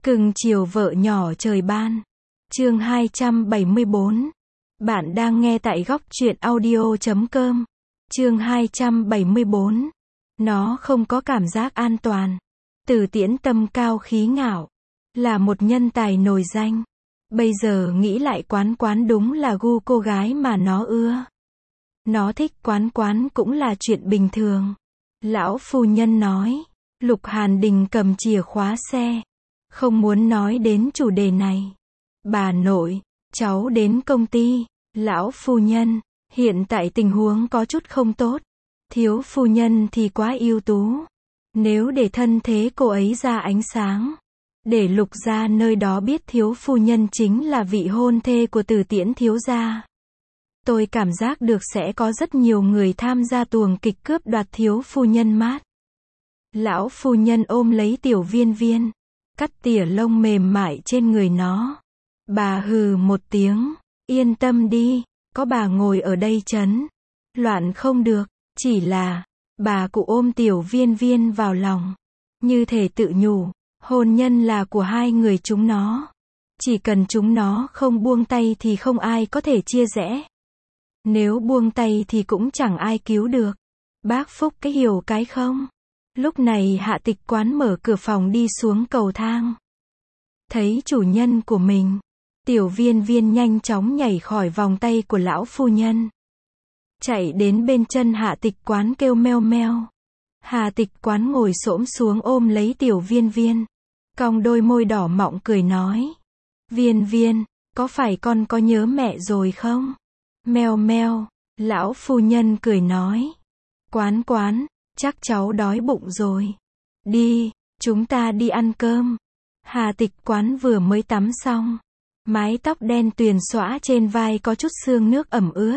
Cưng chiều vợ nhỏ trời ban. Chương 274. Bạn đang nghe tại góc truyện audio.com. Chương 274. Nó không có cảm giác an toàn. Từ Tiễn tâm cao khí ngạo, là một nhân tài nổi danh. Bây giờ nghĩ lại Quán Quán đúng là gu cô gái mà nó ưa. Nó thích Quán Quán cũng là chuyện bình thường. Lão phu nhân nói. Lục Hàn Đình cầm chìa khóa xe. Không muốn nói đến chủ đề này. Bà nội, cháu đến công ty. Lão phu nhân, hiện tại tình huống có chút không tốt. Thiếu phu nhân thì quá ưu tú. Nếu để thân thế cô ấy ra ánh sáng, để Lục gia nơi đó biết thiếu phu nhân chính là vị hôn thê của Từ Tiễn thiếu gia, tôi cảm giác được sẽ có rất nhiều người tham gia tuồng kịch cướp đoạt thiếu phu nhân mát. Lão phu nhân ôm lấy Tiểu Viên Viên, cắt tỉa lông mềm mại trên người nó. Bà hừ một tiếng, yên tâm đi, có bà ngồi ở đây trấn loạn không được. Chỉ là, bà cụ ôm Tiểu Viên Viên vào lòng, như thể tự nhủ, hôn nhân là của hai người chúng nó. Chỉ cần chúng nó không buông tay thì không ai có thể chia rẽ. Nếu buông tay thì cũng chẳng ai cứu được. Bác Phúc cái hiểu cái không? Lúc này Hạ Tịch Quán mở cửa phòng đi xuống cầu thang. Thấy chủ nhân của mình, Tiểu Viên Viên nhanh chóng nhảy khỏi vòng tay của lão phu nhân, chạy đến bên chân Hạ Tịch Quán kêu meo meo. Hạ Tịch Quán ngồi xổm xuống ôm lấy Tiểu Viên Viên, cong đôi môi đỏ mọng cười nói. Viên Viên, có phải con có nhớ mẹ rồi không? Meo meo, lão phu nhân cười nói. Quán Quán, chắc cháu đói bụng rồi. Đi, chúng ta đi ăn cơm. Hạ Tịch Quán vừa mới tắm xong, mái tóc đen tuyền xõa trên vai có chút sương nước ẩm ướt.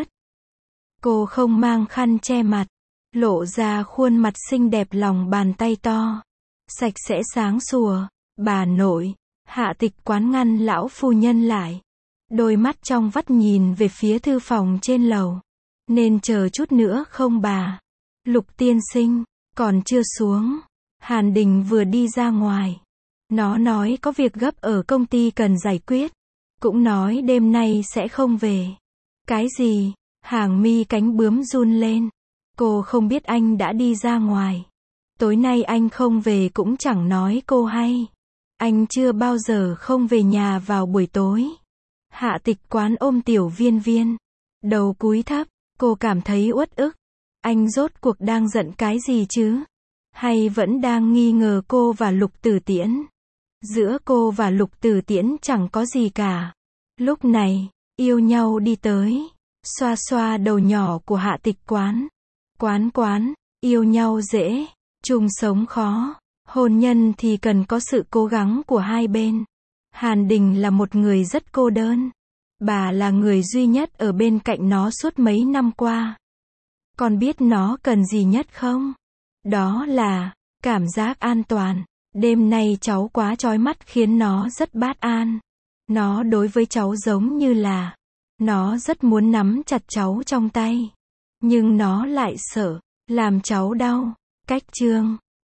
Cô không mang khăn che mặt, lộ ra khuôn mặt xinh đẹp lòng bàn tay to, sạch sẽ sáng sủa. Bà nội, Hạ Tịch Quán ngăn lão phu nhân lại, đôi mắt trong vắt nhìn về phía thư phòng trên lầu. Nên chờ chút nữa không bà? Lục tiên sinh, còn chưa xuống. Hàn Đình vừa đi ra ngoài. Nó nói có việc gấp ở công ty cần giải quyết. Cũng nói đêm nay sẽ không về. Cái gì? Hàng mi cánh bướm run lên. Cô không biết anh đã đi ra ngoài. Tối nay anh không về cũng chẳng nói cô hay. Anh chưa bao giờ không về nhà vào buổi tối. Hạ Tịch Quán ôm Tiểu Viên Viên, đầu cúi thấp, cô cảm thấy uất ức. Anh rốt cuộc đang giận cái gì chứ? Hay vẫn đang nghi ngờ cô và Lục Tử Tiễn? Giữa cô và Lục Tử Tiễn chẳng có gì cả. Lúc này, yêu nhau đi tới, xoa xoa đầu nhỏ của Hạ Tịch Quán. Quán Quán, yêu nhau dễ, chung sống khó. Hôn nhân thì cần có sự cố gắng của hai bên. Hàn Đình là một người rất cô đơn. Bà là người duy nhất ở bên cạnh nó suốt mấy năm qua. Con biết nó cần gì nhất không? Đó là cảm giác an toàn. Đêm nay cháu quá chói mắt khiến nó rất bất an. Nó đối với cháu giống như là, nó rất muốn nắm chặt cháu trong tay, nhưng nó lại sợ làm cháu đau. Cách chương